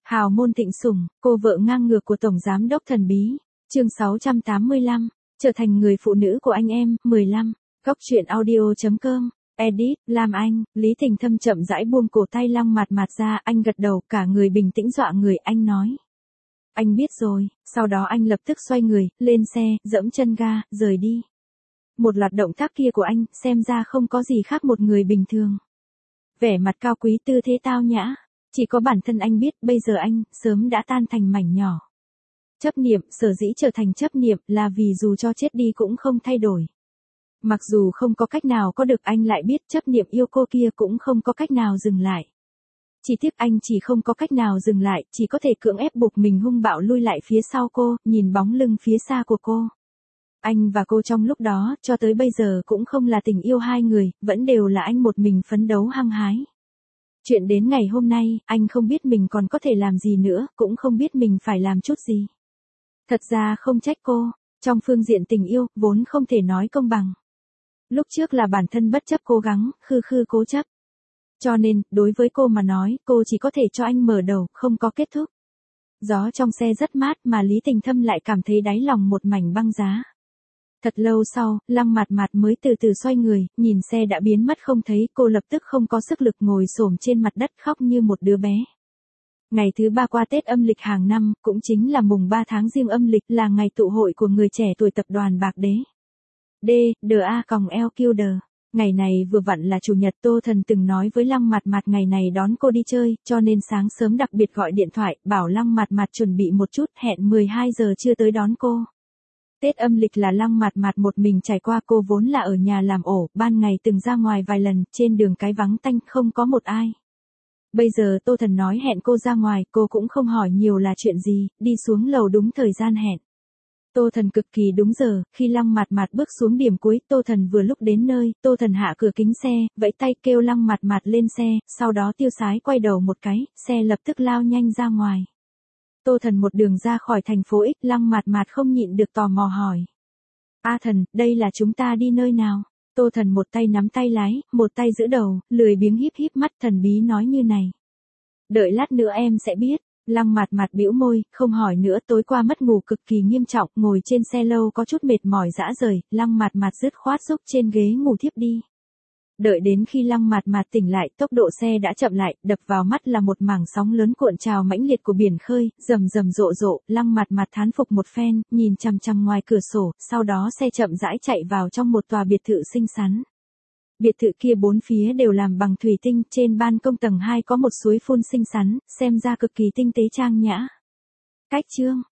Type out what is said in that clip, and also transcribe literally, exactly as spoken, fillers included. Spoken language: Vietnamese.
Hào môn thịnh sủng, cô vợ ngang ngược của Tổng Giám đốc thần bí. Chương sáu trăm tám mươi lăm, trở thành người phụ nữ của anh em. mười lăm, Góc truyện audio chấm com. Edit, Lam Anh. Lý Tình Thâm chậm rãi buông cổ tay Lăng Mạt Mạt ra, anh gật đầu, cả người bình tĩnh dọa người, anh nói. Anh biết rồi, sau đó anh lập tức xoay người, lên xe, giẫm chân ga, rời đi. Một loạt động tác kia của anh, xem ra không có gì khác một người bình thường. Vẻ mặt cao quý tư thế tao nhã, chỉ có bản thân anh biết, bây giờ anh, sớm đã tan thành mảnh nhỏ. Chấp niệm, sở dĩ trở thành chấp niệm, là vì dù cho chết đi cũng không thay đổi. Mặc dù không có cách nào có được, anh lại biết chấp niệm yêu cô kia cũng không có cách nào dừng lại. Chỉ tiếc anh chỉ không có cách nào dừng lại, chỉ có thể cưỡng ép buộc mình hung bạo lui lại phía sau cô, nhìn bóng lưng phía xa của cô. Anh và cô trong lúc đó, cho tới bây giờ cũng không là tình yêu hai người, vẫn đều là anh một mình phấn đấu hăng hái. Chuyện đến ngày hôm nay, anh không biết mình còn có thể làm gì nữa, cũng không biết mình phải làm chút gì. Thật ra không trách cô, trong phương diện tình yêu, vốn không thể nói công bằng. Lúc trước là bản thân bất chấp cố gắng, khư khư cố chấp. Cho nên, đối với cô mà nói, cô chỉ có thể cho anh mở đầu, không có kết thúc. Gió trong xe rất mát mà Lý Tình Thâm lại cảm thấy đáy lòng một mảnh băng giá. Thật lâu sau, Lăng Mạt Mạt mới từ từ xoay người, nhìn xe đã biến mất không thấy, cô lập tức không có sức lực ngồi xổm trên mặt đất khóc như một đứa bé. Ngày thứ ba qua Tết âm lịch hàng năm, cũng chính là mùng ba tháng Giêng âm lịch, là ngày tụ hội của người trẻ tuổi tập đoàn Bạc Đế. D, D A còng L Q D. Ngày này vừa vặn là chủ nhật, Tô Thần từng nói với Lăng Mạt Mạt ngày này đón cô đi chơi, cho nên sáng sớm đặc biệt gọi điện thoại, bảo Lăng Mạt Mạt chuẩn bị một chút, hẹn mười hai giờ trưa tới đón cô. Tết âm lịch là Lăng Mạt Mạt một mình trải qua, cô vốn là ở nhà làm ổ, ban ngày từng ra ngoài vài lần, trên đường cái vắng tanh, không có một ai. Bây giờ Tô Thần nói hẹn cô ra ngoài, cô cũng không hỏi nhiều là chuyện gì, đi xuống lầu đúng thời gian hẹn. Tô Thần cực kỳ đúng giờ, khi Lăng Mạt Mạt bước xuống điểm cuối, Tô Thần vừa lúc đến nơi, Tô Thần hạ cửa kính xe, vẫy tay kêu Lăng Mạt Mạt lên xe, sau đó tiêu sái quay đầu một cái, xe lập tức lao nhanh ra ngoài. Tô Thần một đường ra khỏi thành phố X, Lăng Mạt Mạt không nhịn được tò mò hỏi. A Thần, đây là chúng ta đi nơi nào? Tô Thần một tay nắm tay lái, một tay giữ đầu, lười biếng híp híp mắt, thần bí nói như này. Đợi lát nữa em sẽ biết. Lăng Mạt Mạt bĩu môi, không hỏi nữa, tối qua mất ngủ cực kỳ nghiêm trọng, ngồi trên xe lâu có chút mệt mỏi rã rời, Lăng Mạt Mạt dứt khoát xúc trên ghế ngủ thiếp đi. Đợi đến khi Lăng Mạt Mạt tỉnh lại, tốc độ xe đã chậm lại, đập vào mắt là một mảng sóng lớn cuộn trào mãnh liệt của biển khơi, rầm rầm rộ rộ, Lăng Mạt Mạt thán phục một phen, nhìn chằm chằm ngoài cửa sổ, sau đó xe chậm rãi chạy vào trong một tòa biệt thự xinh xắn. Biệt thự kia bốn phía đều làm bằng thủy tinh, trên ban công tầng hai có một suối phun xinh xắn, xem ra cực kỳ tinh tế trang nhã. Cách chương